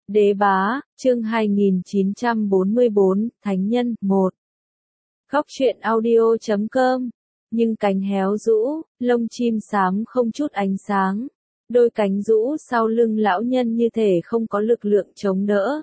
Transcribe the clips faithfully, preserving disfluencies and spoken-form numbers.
Đế bá, chương hai nghìn chín trăm bốn mươi bốn, Thánh nhân, một. Góc truyện audio chấm com. Nhưng cánh héo rũ, lông chim xám không chút ánh sáng. Đôi cánh rũ sau lưng lão nhân như thể không có lực lượng chống đỡ.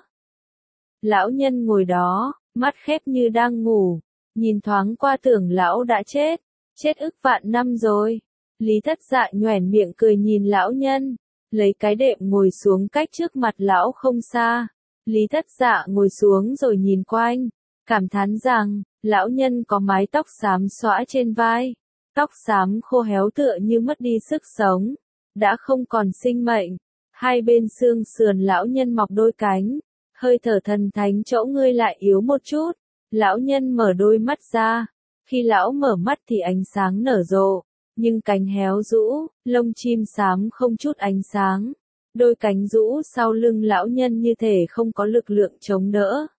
Lão nhân ngồi đó, mắt khép như đang ngủ. Nhìn thoáng qua tưởng lão đã chết. Chết ức vạn năm rồi. Lý Thất Dạ nhoẻn miệng cười nhìn lão nhân. Lấy cái đệm ngồi xuống cách trước mặt lão không xa. Lý Thất Dạ ngồi xuống rồi nhìn quanh. Cảm thán rằng, lão nhân có mái tóc xám xõa trên vai. Tóc xám khô héo tựa như mất đi sức sống. Đã không còn sinh mệnh. Hai bên xương sườn lão nhân mọc đôi cánh. Hơi thở thần thánh chỗ ngươi lại yếu một chút. Lão nhân mở đôi mắt ra. Khi lão mở mắt thì ánh sáng nở rộ. Nhưng cánh héo rũ, lông chim xám không chút ánh sáng. Đôi cánh rũ sau lưng lão nhân như thể không có lực lượng chống đỡ.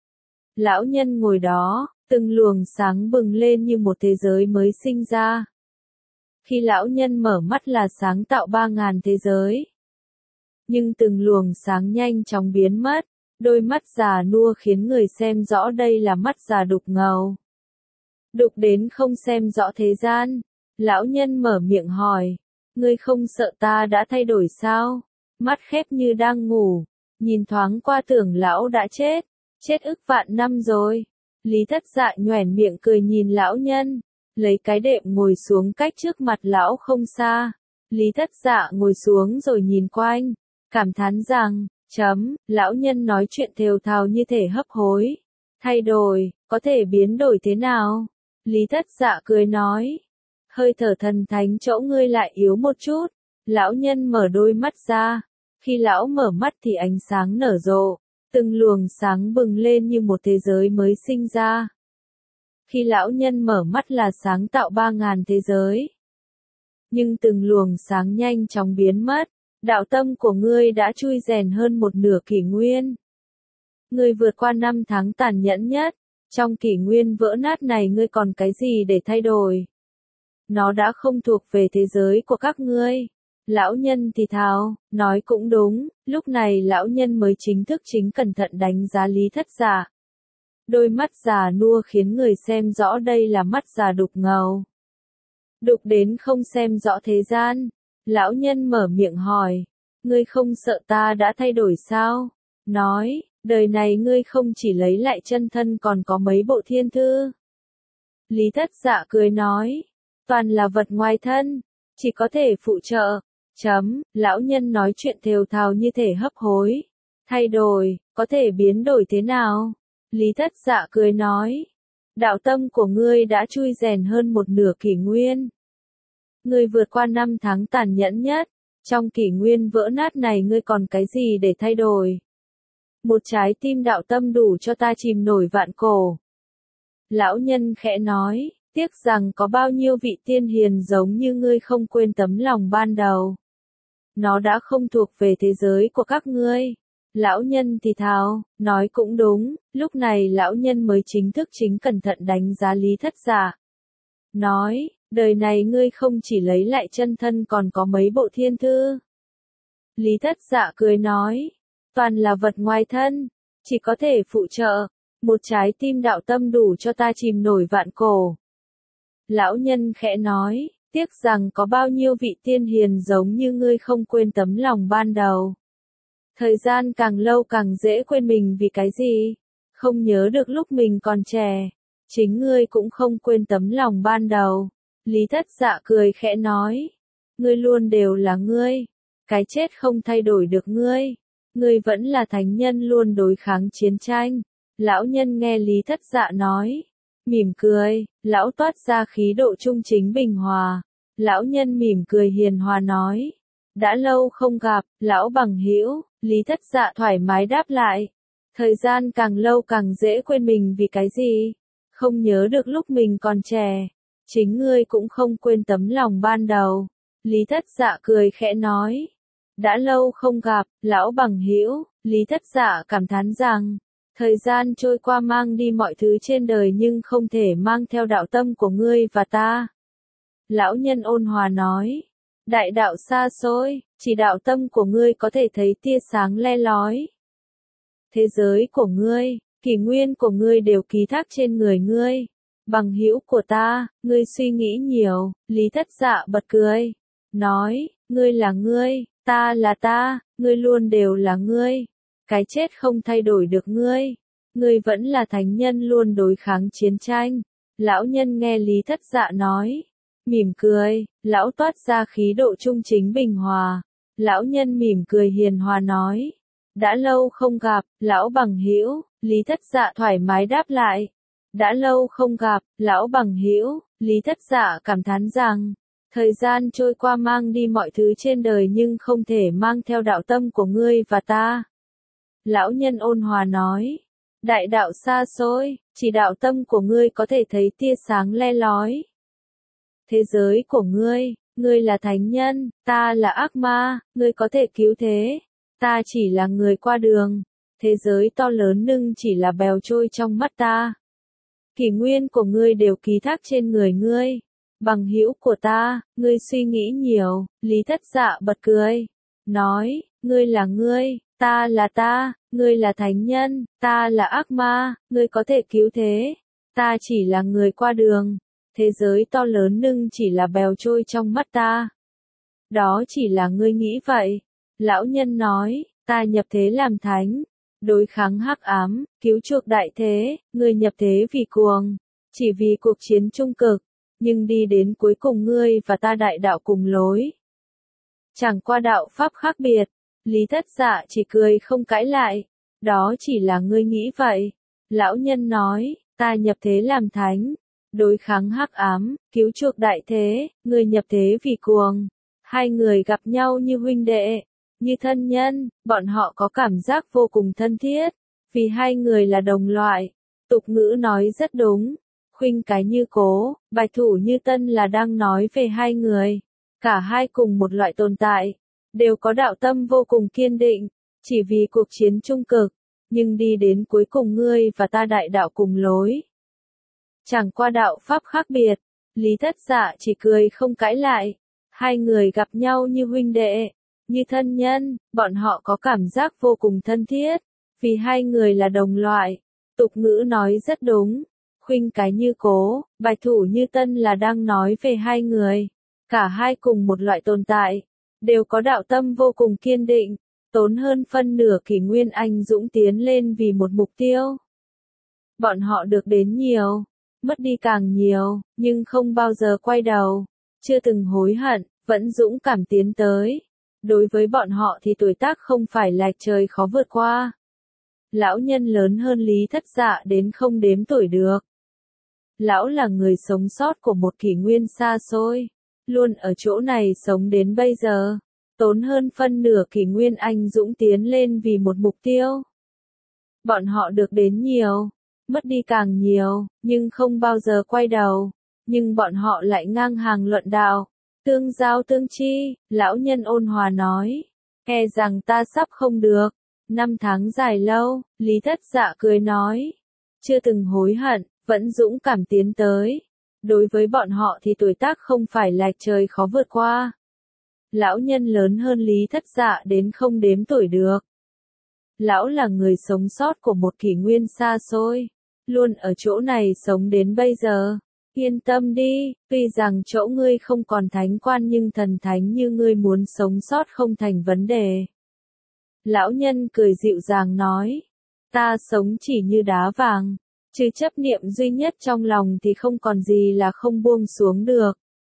Lão nhân ngồi đó, từng luồng sáng bừng lên như một thế giới mới sinh ra. Khi lão nhân mở mắt là sáng tạo ba ngàn thế giới. Nhưng từng luồng sáng nhanh chóng biến mất, đôi mắt già nua khiến người xem rõ đây là mắt già đục ngầu. Đục đến không xem rõ thế gian. Lão nhân mở miệng hỏi, ngươi không sợ ta đã thay đổi sao? Mắt khép như đang ngủ, nhìn thoáng qua tưởng lão đã chết, chết ức vạn năm rồi. Lý Thất Dạ nhoẻn miệng cười nhìn lão nhân, lấy cái đệm ngồi xuống cách trước mặt lão không xa. Lý Thất Dạ ngồi xuống rồi nhìn quanh, cảm thán rằng, chấm, lão nhân nói chuyện thều thào như thể hấp hối. Thay đổi, có thể biến đổi thế nào? Lý Thất Dạ cười nói. Hơi thở thần thánh chỗ ngươi lại yếu một chút. Lão nhân mở đôi mắt ra. Khi lão mở mắt thì ánh sáng nở rộ. Từng luồng sáng bừng lên như một thế giới mới sinh ra. Khi lão nhân mở mắt là sáng tạo ba ngàn thế giới. Nhưng từng luồng sáng nhanh chóng biến mất. Đạo tâm của ngươi đã chui rèn hơn một nửa kỷ nguyên. Ngươi vượt qua năm tháng tàn nhẫn nhất. Trong kỷ nguyên vỡ nát này ngươi còn cái gì để thay đổi? Nó đã không thuộc về thế giới của các ngươi. Lão nhân thì thào, nói cũng đúng, lúc này lão nhân mới chính thức chính cẩn thận đánh giá Lý Thất Dạ. Đôi mắt già nua khiến người xem rõ đây là mắt già đục ngầu. Đục đến không xem rõ thế gian. Lão nhân mở miệng hỏi, ngươi không sợ ta đã thay đổi sao? Nói, đời này ngươi không chỉ lấy lại chân thân còn có mấy bộ thiên thư. Lý Thất Dạ cười nói. Toàn là vật ngoài thân, chỉ có thể phụ trợ. Chấm, lão nhân nói chuyện thều thào như thể hấp hối. Thay đổi, có thể biến đổi thế nào? Lý Thất Dạ cười nói. Đạo tâm của ngươi đã chui rèn hơn một nửa kỷ nguyên. Ngươi vượt qua năm tháng tàn nhẫn nhất. Trong kỷ nguyên vỡ nát này ngươi còn cái gì để thay đổi? Một trái tim đạo tâm đủ cho ta chìm nổi vạn cổ. Lão nhân khẽ nói. Tiếc rằng có bao nhiêu vị tiên hiền giống như ngươi không quên tấm lòng ban đầu. Nó đã không thuộc về thế giới của các ngươi. Lão nhân thì thào, nói cũng đúng, lúc này lão nhân mới chính thức chính cẩn thận đánh giá Lý Thất Dạ. Nói, đời này ngươi không chỉ lấy lại chân thân còn có mấy bộ thiên thư. Lý Thất Dạ cười nói, toàn là vật ngoài thân, chỉ có thể phụ trợ, một trái tim đạo tâm đủ cho ta chìm nổi vạn cổ. Lão nhân khẽ nói, tiếc rằng có bao nhiêu vị tiên hiền giống như ngươi không quên tấm lòng ban đầu. Thời gian càng lâu càng dễ quên mình vì cái gì? Không nhớ được lúc mình còn trẻ. Chính ngươi cũng không quên tấm lòng ban đầu. Lý Thất Dạ cười khẽ nói. Ngươi luôn đều là ngươi. Cái chết không thay đổi được ngươi. Ngươi vẫn là thánh nhân luôn đối kháng chiến tranh. Lão nhân nghe Lý Thất Dạ nói. Mỉm cười, lão toát ra khí độ trung chính bình hòa. Lão nhân mỉm cười hiền hòa nói. Đã lâu không gặp, lão bằng hữu. Lý Thất Dạ thoải mái đáp lại. Thời gian càng lâu càng dễ quên mình vì cái gì? Không nhớ được lúc mình còn trẻ. Chính ngươi cũng không quên tấm lòng ban đầu. Lý Thất Dạ cười khẽ nói. Đã lâu không gặp, lão bằng hữu. Lý Thất Dạ cảm thán rằng. Thời gian trôi qua mang đi mọi thứ trên đời nhưng không thể mang theo đạo tâm của ngươi và ta. Lão nhân ôn hòa nói. Đại đạo xa xôi, chỉ đạo tâm của ngươi có thể thấy tia sáng le lói. thế giới của ngươi, kỷ nguyên của ngươi đều ký thác trên người ngươi. Bằng hữu của ta, ngươi suy nghĩ nhiều, Lý Thất Dạ bật cười, nói, ngươi là ngươi, ta là ta, ngươi luôn đều là ngươi. Cái chết không thay đổi được ngươi. Ngươi vẫn là thánh nhân luôn đối kháng chiến tranh. Lão nhân nghe Lý Thất Dạ nói, mỉm cười, lão toát ra khí độ trung chính bình hòa. Lão nhân mỉm cười hiền hòa nói, đã lâu không gặp, lão bằng hữu. Lý Thất Dạ thoải mái đáp lại, đã lâu không gặp, lão bằng hữu. Lý Thất Dạ cảm thán rằng, thời gian trôi qua mang đi mọi thứ trên đời nhưng không thể mang theo đạo tâm của ngươi và ta. Lão nhân ôn hòa nói, đại đạo xa xôi, chỉ đạo tâm của ngươi có thể thấy tia sáng le lói. Thế giới của ngươi, ngươi là thánh nhân, ta là ác ma, ngươi có thể cứu thế, ta chỉ là người qua đường. Thế giới to lớn nhưng chỉ là bèo trôi trong mắt ta. Kỷ nguyên của ngươi đều ký thác trên người ngươi. Bằng hữu của ta, ngươi suy nghĩ nhiều. Lý Thất Dạ bật cười, nói, ngươi là ngươi, ta là ta, ngươi là thánh nhân, ta là ác ma, ngươi có thể cứu thế, ta chỉ là người qua đường. Thế giới to lớn nhưng chỉ là bèo trôi trong mắt ta. Đó chỉ là ngươi nghĩ vậy. Lão nhân nói, ta nhập thế làm thánh, đối kháng hắc ám, cứu chuộc đại thế, ngươi nhập thế vì cuồng, chỉ vì cuộc chiến trung cực, nhưng đi đến cuối cùng ngươi và ta đại đạo cùng lối. Chẳng qua đạo pháp khác biệt. Lý Thất Dạ chỉ cười không cãi lại, đó chỉ là ngươi nghĩ vậy. Lão nhân nói, ta nhập thế làm thánh, đối kháng hắc ám, cứu chuộc đại thế, ngươi nhập thế vì cuồng. Hai người gặp nhau như huynh đệ, như thân nhân, bọn họ có cảm giác vô cùng thân thiết, vì hai người là đồng loại. Tục ngữ nói rất đúng, khuynh cái như cố, bạch thủ như tân là đang nói về hai người. Cả hai cùng một loại tồn tại, đều có đạo tâm vô cùng kiên định, chỉ vì cuộc chiến trung cực, nhưng đi đến cuối cùng ngươi và ta đại đạo cùng lối. Chẳng qua đạo pháp khác biệt. Lý Thất Dạ chỉ cười không cãi lại. Hai người gặp nhau như huynh đệ, như thân nhân, bọn họ có cảm giác vô cùng thân thiết, vì hai người là đồng loại. Tục ngữ nói rất đúng, khuynh cái như cố, bạch thủ như tân là đang nói về hai người. Cả hai cùng một loại tồn tại, đều có đạo tâm vô cùng kiên định, tốn hơn phân nửa kỷ nguyên anh dũng tiến lên vì một mục tiêu. Bọn họ được đến nhiều, mất đi càng nhiều, nhưng không bao giờ quay đầu, chưa từng hối hận, vẫn dũng cảm tiến tới. Đối với bọn họ thì tuổi tác không phải lệch trời khó vượt qua. Lão nhân lớn hơn Lý Thất Dạ đến không đếm tuổi được. Lão là người sống sót của một kỷ nguyên xa xôi, luôn ở chỗ này sống đến bây giờ, tốn hơn phân nửa kỷ nguyên anh dũng tiến lên vì một mục tiêu. Bọn họ được đến nhiều, mất đi càng nhiều, nhưng không bao giờ quay đầu, nhưng bọn họ lại ngang hàng luận đạo, tương giao tương chi. Lão nhân ôn hòa nói, e rằng ta sắp không được. Năm tháng dài lâu, Lý Thất Dạ cười nói, chưa từng hối hận, vẫn dũng cảm tiến tới. Đối với bọn họ thì tuổi tác không phải lệch trời khó vượt qua. Lão nhân lớn hơn Lý Thất Dạ đến không đếm tuổi được. Lão là người sống sót của một kỷ nguyên xa xôi, luôn ở chỗ này sống đến bây giờ. Yên tâm đi, tuy rằng chỗ ngươi không còn thánh quan nhưng thần thánh như ngươi muốn sống sót không thành vấn đề. Lão nhân cười dịu dàng nói, ta sống chỉ như đá vàng, trừ chấp niệm duy nhất trong lòng thì không còn gì là không buông xuống được.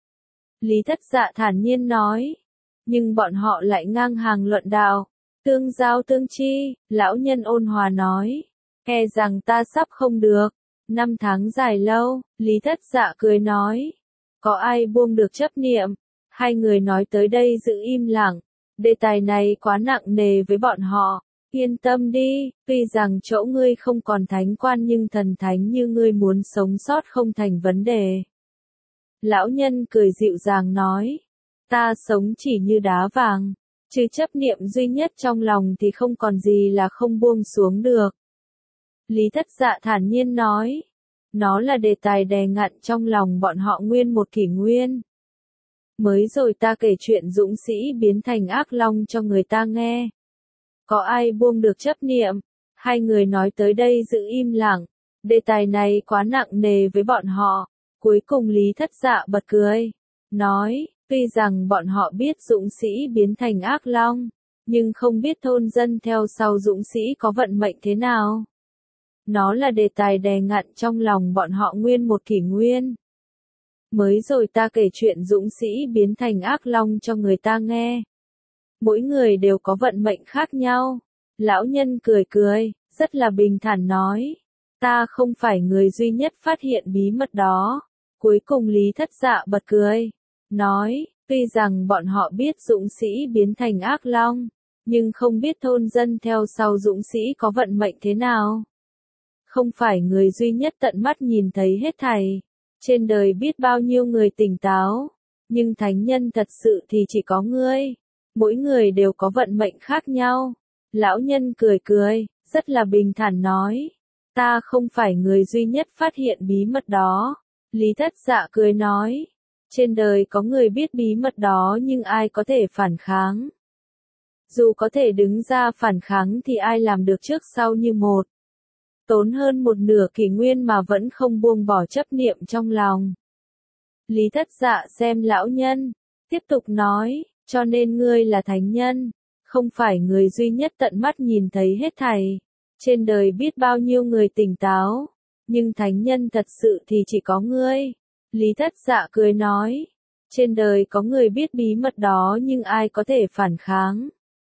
Lý Thất Dạ thản nhiên nói, nhưng bọn họ lại ngang hàng luận đạo, tương giao tương chi. Lão nhân ôn hòa nói, e rằng ta sắp không được. Năm tháng dài lâu, Lý Thất Dạ cười nói, có ai buông được chấp niệm? Hai người nói tới đây giữ im lặng, đề tài này quá nặng nề với bọn họ. Yên tâm đi, tuy rằng chỗ ngươi không còn thánh quan nhưng thần thánh như ngươi muốn sống sót không thành vấn đề. Lão nhân cười dịu dàng nói, ta sống chỉ như đá vàng, trừ chấp niệm duy nhất trong lòng thì không còn gì là không buông xuống được. Lý Thất Dạ thản nhiên nói, nó là đề tài đè ngặn trong lòng bọn họ nguyên một kỷ nguyên. Mới rồi ta kể chuyện dũng sĩ biến thành ác long cho người ta nghe. Có ai buông được chấp niệm? Hai người nói tới đây giữ im lặng, đề tài này quá nặng nề với bọn họ. Cuối cùng Lý Thất Dạ bật cười, nói, tuy rằng bọn họ biết dũng sĩ biến thành ác long, nhưng không biết thôn dân theo sau dũng sĩ có vận mệnh thế nào. Nó là đề tài đè nặng trong lòng bọn họ nguyên một kỷ nguyên. Mới rồi ta kể chuyện dũng sĩ biến thành ác long cho người ta nghe. Mỗi người đều có vận mệnh khác nhau. Lão nhân cười cười, rất là bình thản nói, ta không phải người duy nhất phát hiện bí mật đó. Cuối cùng Lý Thất Dạ bật cười, nói, tuy rằng bọn họ biết dũng sĩ biến thành ác long, nhưng không biết thôn dân theo sau dũng sĩ có vận mệnh thế nào. Không phải người duy nhất tận mắt nhìn thấy hết thảy. Trên đời biết bao nhiêu người tỉnh táo, nhưng thánh nhân thật sự thì chỉ có ngươi. Mỗi người đều có vận mệnh khác nhau. Lão nhân cười cười, rất là bình thản nói, ta không phải người duy nhất phát hiện bí mật đó. Lý Thất Dạ cười nói, trên đời có người biết bí mật đó nhưng ai có thể phản kháng. Dù có thể đứng ra phản kháng thì ai làm được trước sau như một. Tốn hơn một nửa kỷ nguyên mà vẫn không buông bỏ chấp niệm trong lòng. Lý Thất Dạ xem lão nhân, tiếp tục nói, cho nên ngươi là thánh nhân, không phải người duy nhất tận mắt nhìn thấy hết thảy. Trên đời biết bao nhiêu người tỉnh táo, nhưng thánh nhân thật sự thì chỉ có ngươi. Lý Thất Dạ cười nói, trên đời có người biết bí mật đó nhưng ai có thể phản kháng.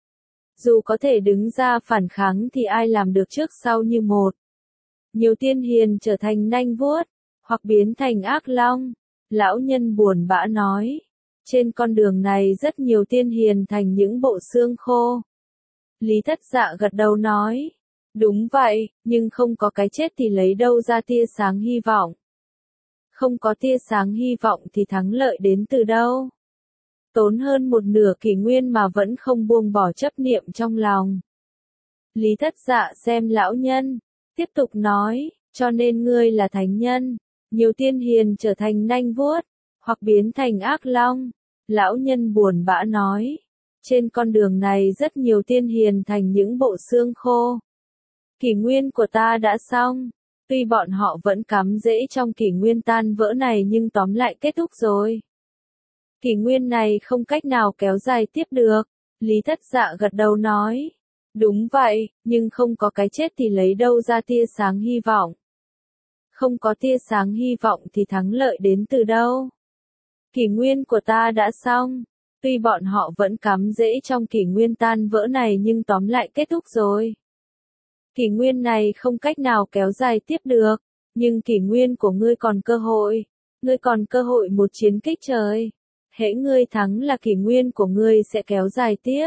Dù có thể đứng ra phản kháng thì ai làm được trước sau như một. Nhiều tiên hiền trở thành nanh vuốt, hoặc biến thành ác long. Lão nhân buồn bã nói, trên con đường này rất nhiều tiên hiền thành những bộ xương khô. Lý Thất Dạ gật đầu nói, đúng vậy, nhưng không có cái chết thì lấy đâu ra tia sáng hy vọng. Không có tia sáng hy vọng thì thắng lợi đến từ đâu. Tốn hơn một nửa kỷ nguyên mà vẫn không buông bỏ chấp niệm trong lòng. Lý Thất Dạ xem lão nhân, tiếp tục nói, cho nên ngươi là thánh nhân. Nhiều tiên hiền trở thành nanh vuốt, hoặc biến thành ác long. Lão nhân buồn bã nói, trên con đường này rất nhiều tiên hiền thành những bộ xương khô. Kỷ nguyên của ta đã xong, tuy bọn họ vẫn cắm rễ trong kỷ nguyên tan vỡ này nhưng tóm lại kết thúc rồi. Kỷ nguyên này không cách nào kéo dài tiếp được. Lý Thất Dạ gật đầu nói, đúng vậy, nhưng không có cái chết thì lấy đâu ra tia sáng hy vọng. Không có tia sáng hy vọng thì thắng lợi đến từ đâu. Kỷ nguyên của ta đã xong, tuy bọn họ vẫn cắm rễ trong kỷ nguyên tan vỡ này nhưng tóm lại kết thúc rồi. Kỷ nguyên này không cách nào kéo dài tiếp được, nhưng kỷ nguyên của ngươi còn cơ hội. Ngươi còn cơ hội một chiến kích trời. Hễ ngươi thắng là kỷ nguyên của ngươi sẽ kéo dài tiếp.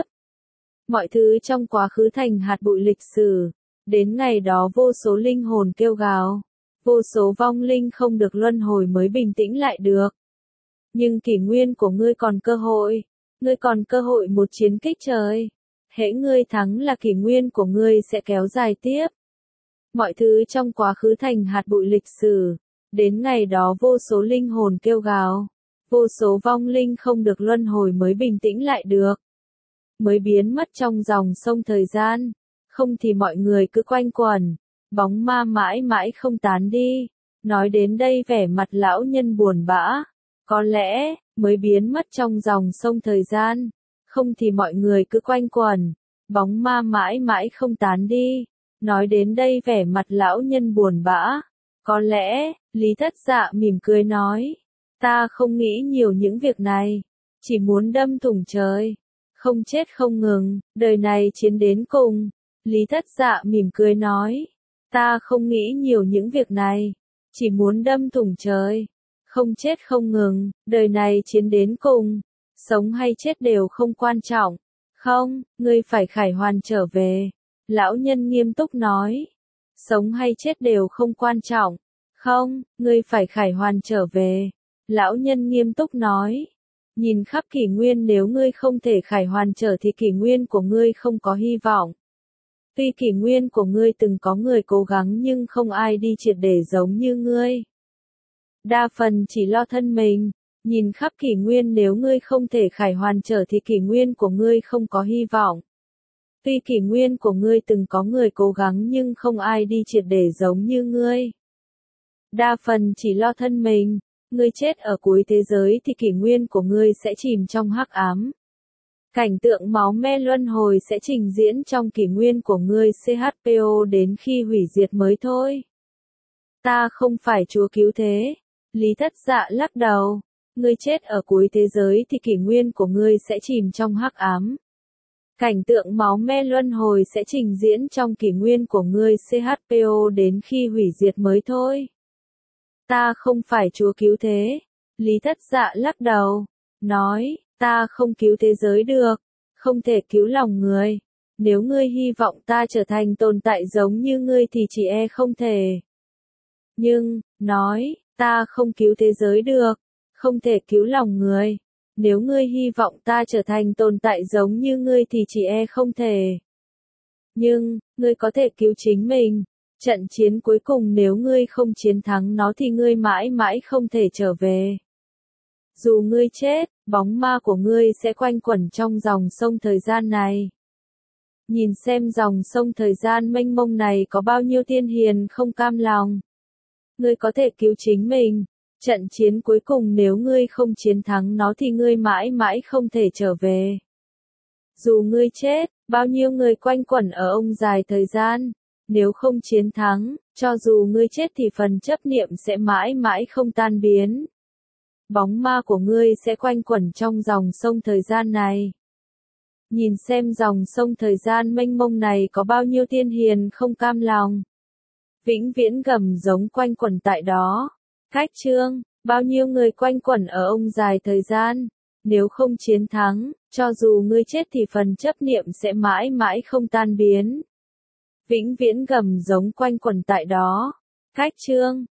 Mọi thứ trong quá khứ thành hạt bụi lịch sử. Đến ngày đó vô số linh hồn kêu gào. Vô số vong linh không được luân hồi mới bình tĩnh lại được. Nhưng kỷ nguyên của ngươi còn cơ hội. Ngươi còn cơ hội một chiến kích trời. Hễ ngươi thắng là kỷ nguyên của ngươi sẽ kéo dài tiếp. Mọi thứ trong quá khứ thành hạt bụi lịch sử. Đến ngày đó vô số linh hồn kêu gào. Vô số vong linh không được luân hồi mới bình tĩnh lại được. Mới biến mất trong dòng sông thời gian. Không thì mọi người cứ quanh quẩn. Bóng ma mãi mãi không tán đi. Nói đến đây vẻ mặt lão nhân buồn bã. Có lẽ, mới biến mất trong dòng sông thời gian. Không thì mọi người cứ quanh quẩn. Bóng ma mãi mãi không tán đi. Nói đến đây vẻ mặt lão nhân buồn bã. Có lẽ, Lý Thất Dạ mỉm cười nói. Ta không nghĩ nhiều những việc này. Chỉ muốn đâm thủng trời. Không chết không ngừng, đời này chiến đến cùng. Lý Thất Dạ mỉm cười nói. Ta không nghĩ nhiều những việc này. Chỉ muốn đâm thủng trời. Không chết không ngừng, đời này chiến đến cùng. Sống hay chết đều không quan trọng. Không, ngươi phải khải hoàn trở về. Lão nhân nghiêm túc nói. Sống hay chết đều không quan trọng. Không, ngươi phải khải hoàn trở về. Lão nhân nghiêm túc nói. Nhìn khắp kỷ nguyên nếu ngươi không thể khải hoàn trở thì kỷ nguyên của ngươi không có hy vọng. Tuy kỷ nguyên của ngươi từng có người cố gắng nhưng không ai đi triệt để giống như ngươi. Đa phần chỉ lo thân mình. Nhìn khắp kỷ nguyên nếu ngươi không thể khải hoàn trở thì kỷ nguyên của ngươi không có hy vọng. Tuy kỷ nguyên của ngươi từng có người cố gắng nhưng không ai đi triệt để giống như ngươi. Đa phần chỉ lo thân mình, ngươi chết ở cuối thế giới thì kỷ nguyên của ngươi sẽ chìm trong hắc ám. Cảnh tượng máu me luân hồi sẽ trình diễn trong kỷ nguyên của ngươi chpo đến khi hủy diệt mới thôi. Ta không phải Chúa cứu thế. Lý Thất Dạ lắc đầu. Ngươi chết ở cuối thế giới thì kỷ nguyên của ngươi sẽ chìm trong hắc ám. Cảnh tượng máu me luân hồi sẽ trình diễn trong kỷ nguyên của ngươi chpo đến khi hủy diệt mới thôi. Ta không phải Chúa cứu thế. Lý Thất Dạ lắc đầu. Nói, ta không cứu thế giới được. Không thể cứu lòng người. Nếu ngươi hy vọng ta trở thành tồn tại giống như ngươi thì chỉ e không thể. Nhưng, nói, ta không cứu thế giới được. Không thể cứu lòng người. Nếu ngươi hy vọng ta trở thành tồn tại giống như ngươi thì chỉ e không thể. Nhưng, ngươi có thể cứu chính mình. Trận chiến cuối cùng nếu ngươi không chiến thắng nó thì ngươi mãi mãi không thể trở về. Dù ngươi chết, bóng ma của ngươi sẽ quanh quẩn trong dòng sông thời gian này. Nhìn xem dòng sông thời gian mênh mông này có bao nhiêu tiên hiền không cam lòng. Ngươi có thể cứu chính mình. Trận chiến cuối cùng nếu ngươi không chiến thắng nó thì ngươi mãi mãi không thể trở về. Dù ngươi chết, bao nhiêu người quanh quẩn ở ông dài thời gian. Nếu không chiến thắng, cho dù ngươi chết thì phần chấp niệm sẽ mãi mãi không tan biến. Bóng ma của ngươi sẽ quanh quẩn trong dòng sông thời gian này. Nhìn xem dòng sông thời gian mênh mông này có bao nhiêu tiên hiền không cam lòng. Vĩnh viễn gầm giống quanh quẩn tại đó. Cách chương, bao nhiêu người quanh quẩn ở ông dài thời gian. Nếu không chiến thắng, cho dù ngươi chết thì phần chấp niệm sẽ mãi mãi không tan biến. Vĩnh viễn gầm giống quanh quẩn tại đó. Cách chương,